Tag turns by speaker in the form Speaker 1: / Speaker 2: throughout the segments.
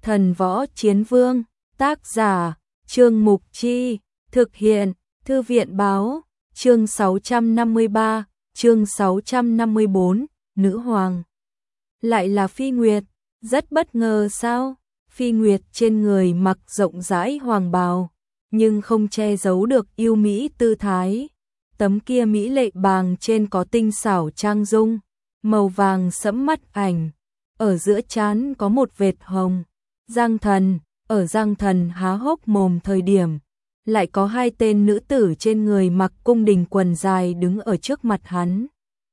Speaker 1: Thần Võ Chiến Vương, tác giả, Trương Mục Chi, thực hiện, Thư viện Báo, chương 653, chương 654, Nữ Hoàng. Lại là Phi Nguyệt, rất bất ngờ sao? Phi Nguyệt trên người mặc rộng rãi hoàng bào, nhưng không che giấu được yêu mỹ tư thái. Tấm kia mỹ lệ bàng trên có tinh xảo trang dung, màu vàng sẫm mắt ảnh, ở giữa trán có một vệt hồng. Giang Thần há hốc mồm thời điểm, lại có hai tên nữ tử trên người mặc cung đình quần dài đứng ở trước mặt hắn.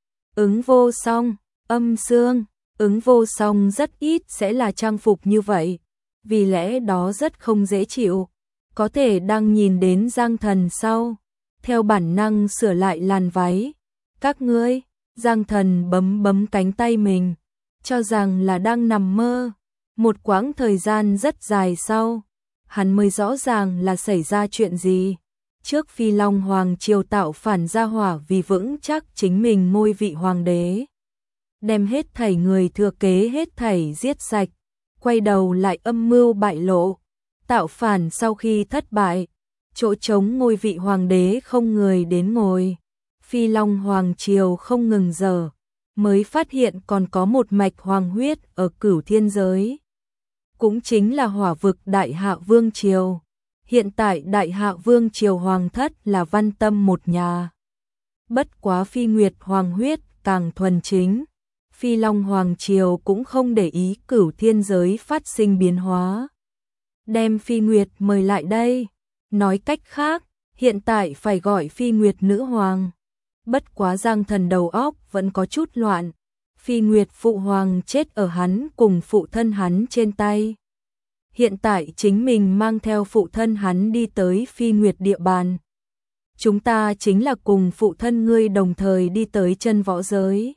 Speaker 1: Ứng Vô Song, Âm Sương, Ứng Vô Song rất ít sẽ là trang phục như vậy, vì lẽ đó rất không dễ chịu. Có thể đang nhìn đến Giang Thần sau, theo bản năng sửa lại làn váy. Các ngươi, Giang Thần bấm cánh tay mình, cho rằng là đang nằm mơ. Một quãng thời gian rất dài sau, hắn mới rõ ràng là xảy ra chuyện gì. Trước Phi Long Hoàng triều tạo phản gia hỏa vì vững chắc chính mình ngôi vị hoàng đế, đem hết thảy người thừa kế hết thảy giết sạch, quay đầu lại âm mưu bại lộ. Tạo phản sau khi thất bại, chỗ trống ngôi vị hoàng đế không người đến ngồi. Phi Long Hoàng triều không ngừng dở, mới phát hiện còn có một mạch hoàng huyết ở Cửu Thiên giới. Cũng chính là Hỏa vực Đại Hạ Vương triều. Hiện tại Đại Hạ Vương triều hoàng thất là Văn Tâm một nhà. Bất quá Phi Nguyệt hoàng huyết càng thuần chính. Phi Long Hoàng triều cũng không để ý Cửu Thiên giới phát sinh biến hóa, đem Phi Nguyệt mời lại đây. Nói cách khác, hiện tại phải gọi Phi Nguyệt nữ hoàng. Bất quá Giang Thần đầu óc vẫn có chút loạn. Phi Nguyệt phụ hoàng chết ở hắn cùng phụ thân hắn trên tay. Hiện tại chính mình mang theo phụ thân hắn đi tới Phi Nguyệt địa bàn. Chúng ta chính là cùng phụ thân ngươi đồng thời đi tới chân võ giới.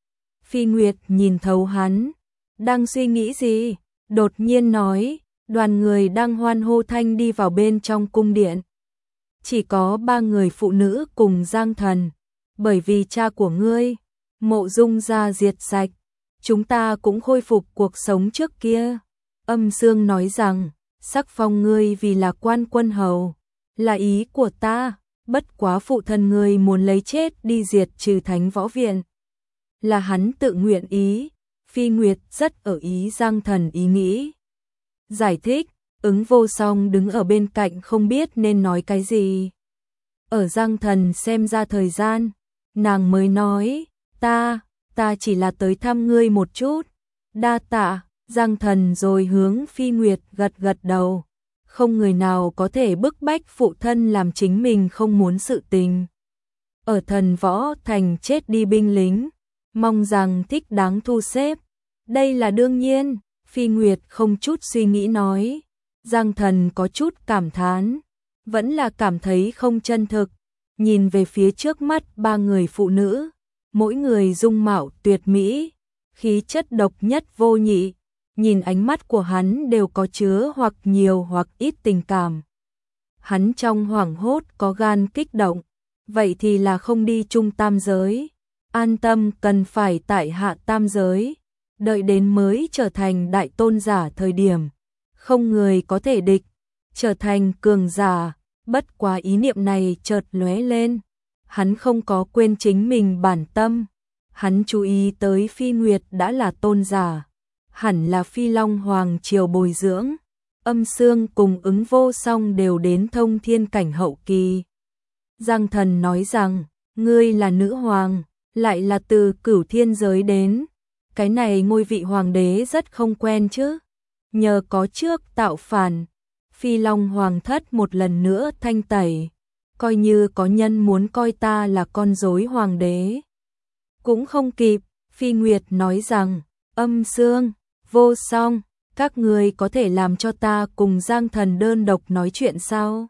Speaker 1: Phi Nguyệt nhìn thấu hắn, đang suy nghĩ gì, đột nhiên nói. Đoàn người đang hoan hô thanh đi vào bên trong cung điện. Chỉ có 3 người phụ nữ cùng Giang Thần. Bởi vì cha của ngươi, Mộ Dung gia diệt sạch, chúng ta cũng khôi phục cuộc sống trước kia. Âm Sương nói rằng, sắc phong ngươi vì là quan quân hầu, là ý của ta, bất quá phụ thân ngươi muốn lấy chết đi diệt trừ Thánh Võ Viện. Là hắn tự nguyện ý. Phi Nguyệt rất ở ý Giang Thần ý nghĩ. Giải thích, Ứng Vô Song đứng ở bên cạnh không biết nên nói cái gì. Ở Giang Thần xem ra thời gian, nàng mới nói, ta chỉ là tới thăm ngươi một chút. Đa tạ. Giang Thần rồi hướng Phi Nguyệt gật đầu. Không người nào có thể bức bách phụ thân làm chính mình không muốn sự tình. Ở Thần Võ Thành chết đi binh lính, mong rằng thích đáng thu xếp. Đây là đương nhiên. Phi Nguyệt không chút suy nghĩ nói. Giang Thần có chút cảm thán, vẫn là cảm thấy không chân thực. Nhìn về phía trước mắt 3 người phụ nữ, mỗi người dung mạo tuyệt mỹ, khí chất độc nhất vô nhị. Nhìn ánh mắt của hắn đều có chứa hoặc nhiều hoặc ít tình cảm. Hắn trong hoảng hốt có gan kích động, vậy thì là không đi chung tam giới. An tâm cần phải tại hạ tam giới. Đợi đến mới trở thành đại tôn giả thời điểm, không người có thể địch, trở thành cường giả. Bất quá ý niệm này chợt lóe lên, hắn không có quên chính mình bản tâm. Hắn chú ý tới Phi Nguyệt đã là tôn giả, hẳn là Phi Long Hoàng triều bồi dưỡng. Âm Sương cùng Ứng Vô Song đều đến thông thiên cảnh hậu kỳ. Giang Thần nói rằng, ngươi là nữ hoàng, lại là từ Cửu Thiên giới đến. Cái này ngôi vị hoàng đế rất không quen chứ. Nhờ có trước tạo phản, Phi Long Hoàng thất một lần nữa thanh tẩy. Coi như có nhân muốn coi ta là con rối hoàng đế, cũng không kịp. Phi Nguyệt nói rằng, Âm Sương, Vô Song, các người có thể làm cho ta cùng Giang Thần đơn độc nói chuyện sao?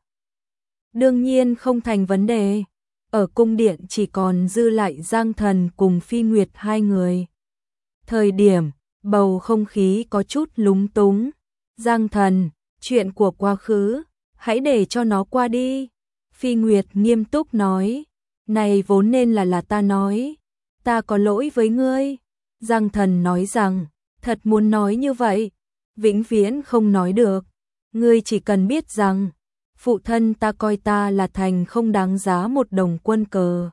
Speaker 1: Đương nhiên không thành vấn đề. Ở cung điện chỉ còn dư lại Giang Thần cùng Phi Nguyệt 2 người. Thời điểm, bầu không khí có chút lúng túng. Giang Thần, chuyện của quá khứ, hãy để cho nó qua đi. Phi Nguyệt nghiêm túc nói, này vốn nên là ta nói, ta có lỗi với ngươi. Giang Thần nói rằng, thật muốn nói như vậy, vĩnh viễn không nói được. Ngươi chỉ cần biết rằng, phụ thân ta coi ta là thành không đáng giá một đồng quân cờ.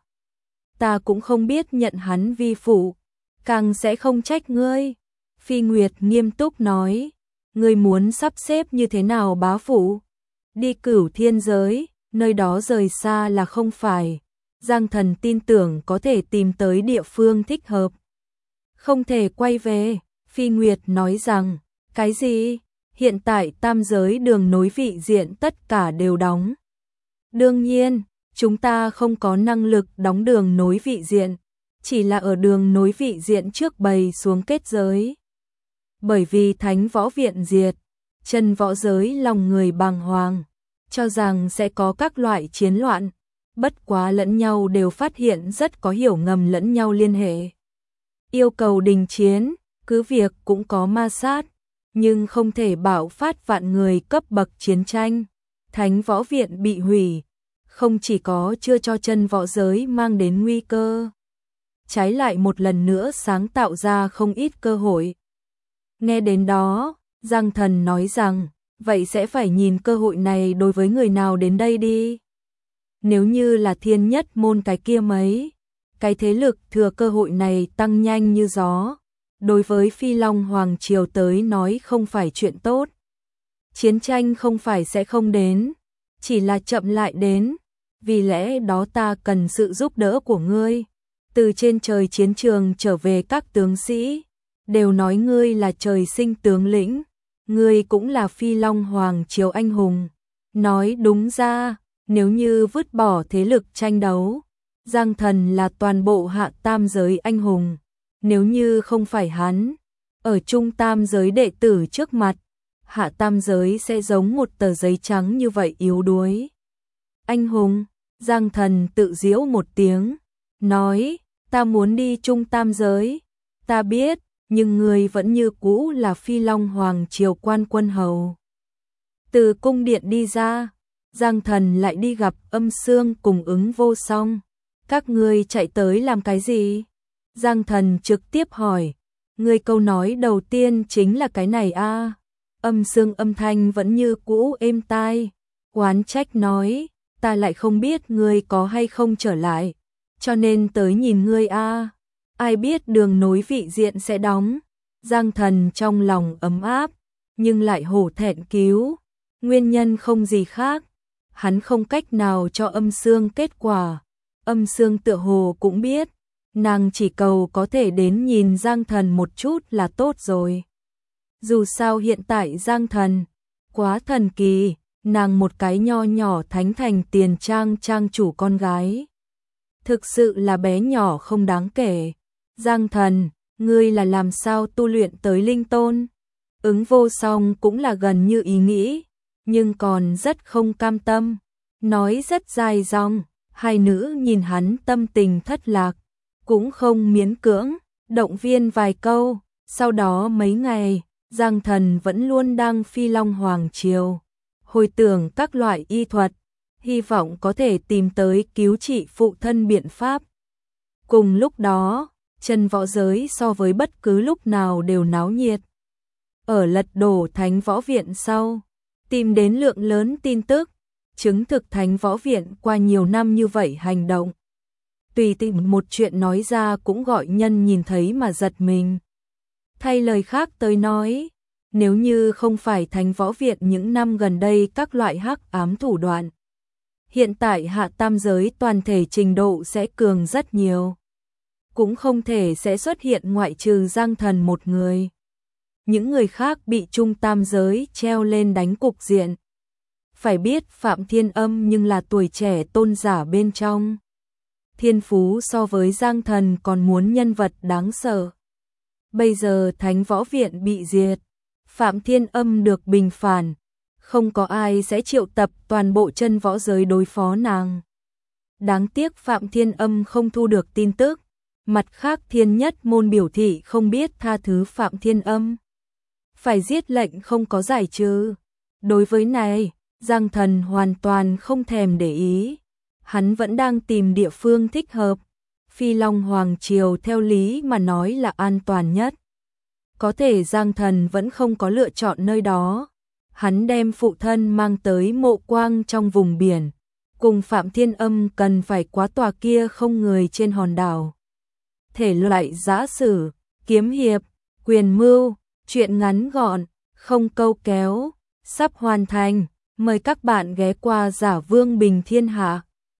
Speaker 1: Ta cũng không biết nhận hắn vi phụ, càng sẽ không trách ngươi. Phi Nguyệt nghiêm túc nói, ngươi muốn sắp xếp như thế nào bá phụ? Đi Cửu Thiên giới, nơi đó rời xa là không phải. Giang Thần tin tưởng có thể tìm tới địa phương thích hợp. Không thể quay về, Phi Nguyệt nói rằng, cái gì? Hiện tại tam giới đường nối vị diện tất cả đều đóng. Đương nhiên, chúng ta không có năng lực đóng đường nối vị diện, chỉ là ở đường nối vị diện trước bày xuống kết giới. Bởi vì Thánh Võ Viện diệt, chân võ giới lòng người bàng hoàng, cho rằng sẽ có các loại chiến loạn, bất quá lẫn nhau đều phát hiện rất có hiểu ngầm lẫn nhau liên hệ. Yêu cầu đình chiến, cứ việc cũng có ma sát, nhưng không thể bạo phát vạn người cấp bậc chiến tranh. Thánh Võ Viện bị hủy, không chỉ có chưa cho chân võ giới mang đến nguy cơ, trái lại một lần nữa sáng tạo ra không ít cơ hội. Nghe đến đó, Giang Thần nói rằng, vậy sẽ phải nhìn cơ hội này đối với người nào đến đây đi. Nếu như là Thiên Nhất môn cái kia mấy, cái thế lực thừa cơ hội này tăng nhanh như gió, đối với Phi Long Hoàng Triều tới nói không phải chuyện tốt. Chiến tranh không phải sẽ không đến, chỉ là chậm lại đến, vì lẽ đó ta cần sự giúp đỡ của ngươi. Từ trên trời chiến trường trở về các tướng sĩ, đều nói ngươi là trời sinh tướng lĩnh, ngươi cũng là Phi Long Hoàng Triều anh hùng. Nói đúng ra, nếu như vứt bỏ thế lực tranh đấu, Giang Thần là toàn bộ hạ tam giới anh hùng. Nếu như không phải hắn, ở trung tam giới đệ tử trước mặt, hạ tam giới sẽ giống một tờ giấy trắng như vậy yếu đuối. Anh hùng, Giang Thần tự giễu một tiếng, nói, ta muốn đi trung tam giới, ta biết, nhưng người vẫn như cũ là Phi Long Hoàng Triều quan quân hầu. Từ cung điện đi ra, Giang Thần lại đi gặp Âm Xương cùng Ứng Vô Song. Các ngươi chạy tới làm cái gì? Giang Thần trực tiếp hỏi. Ngươi câu nói đầu tiên chính là cái này a? Âm Xương âm thanh vẫn như cũ êm tai, oán trách nói, ta lại không biết ngươi có hay không trở lại, cho nên tới nhìn ngươi a. Ai biết đường nối vị diện sẽ đóng. Giang Thần trong lòng ấm áp, nhưng lại hổ thẹn cứu. Nguyên nhân không gì khác, hắn không cách nào cho Âm Xương kết quả. Âm Xương tựa hồ cũng biết, nàng chỉ cầu có thể đến nhìn Giang Thần một chút là tốt rồi. Dù sao hiện tại Giang Thần quá thần kỳ, nàng một cái nho nhỏ thánh thành tiền trang trang chủ con gái, thực sự là bé nhỏ không đáng kể. Giang Thần, ngươi là làm sao tu luyện tới linh tôn? Ứng Vô Song cũng là gần như ý nghĩ, nhưng còn rất không cam tâm, nói rất dài dòng. Hai nữ nhìn hắn tâm tình thất lạc, cũng không miễn cưỡng, động viên vài câu. Sau đó mấy ngày, Giang Thần vẫn luôn đang Phi Long Hoàng Triều, hồi tưởng các loại y thuật, hy vọng có thể tìm tới cứu trị phụ thân biện pháp. Cùng lúc đó, chân võ giới so với bất cứ lúc nào đều náo nhiệt. Ở lật đổ Thánh Võ Viện sau, tìm đến lượng lớn tin tức, chứng thực Thánh Võ Viện qua nhiều năm như vậy hành động. Tùy tiện một chuyện nói ra cũng gọi nhân nhìn thấy mà giật mình. Thay lời khác tới nói, nếu như không phải Thánh Võ Viện những năm gần đây các loại hắc ám thủ đoạn, hiện tại hạ tam giới toàn thể trình độ sẽ cường rất nhiều. Cũng không thể sẽ xuất hiện ngoại trừ Giang Thần một người. Những người khác bị trung tam giới treo lên đánh cục diện. Phải biết Phạm Thiên Âm nhưng là tuổi trẻ tôn giả bên trong. Thiên phú so với Giang Thần còn muốn nhân vật đáng sợ. Bây giờ Thánh Võ Viện bị diệt, Phạm Thiên Âm được bình phản, không có ai sẽ triệu tập toàn bộ chân võ giới đối phó nàng. Đáng tiếc Phạm Thiên Âm không thu được tin tức, mặt khác Thiên Nhất môn biểu thị không biết tha thứ Phạm Thiên Âm. Phải giết lệnh không có giải trừ. Đối với này, Giang Thần hoàn toàn không thèm để ý. Hắn vẫn đang tìm địa phương thích hợp. Phi Long Hoàng Triều theo lý mà nói là an toàn nhất. có thể Giang Thần vẫn không có lựa chọn nơi đó. Hắn đem phụ thân mang tới Mộ Quang trong vùng biển, cùng Phạm Thiên Âm cần phải quá tòa kia không người trên hòn đảo. Thể loại giã sử, kiếm hiệp, quyền mưu, truyện ngắn gọn, không câu kéo, sắp hoàn thành. Mời các bạn ghé qua Giả Vương Bình Thiên Hạ.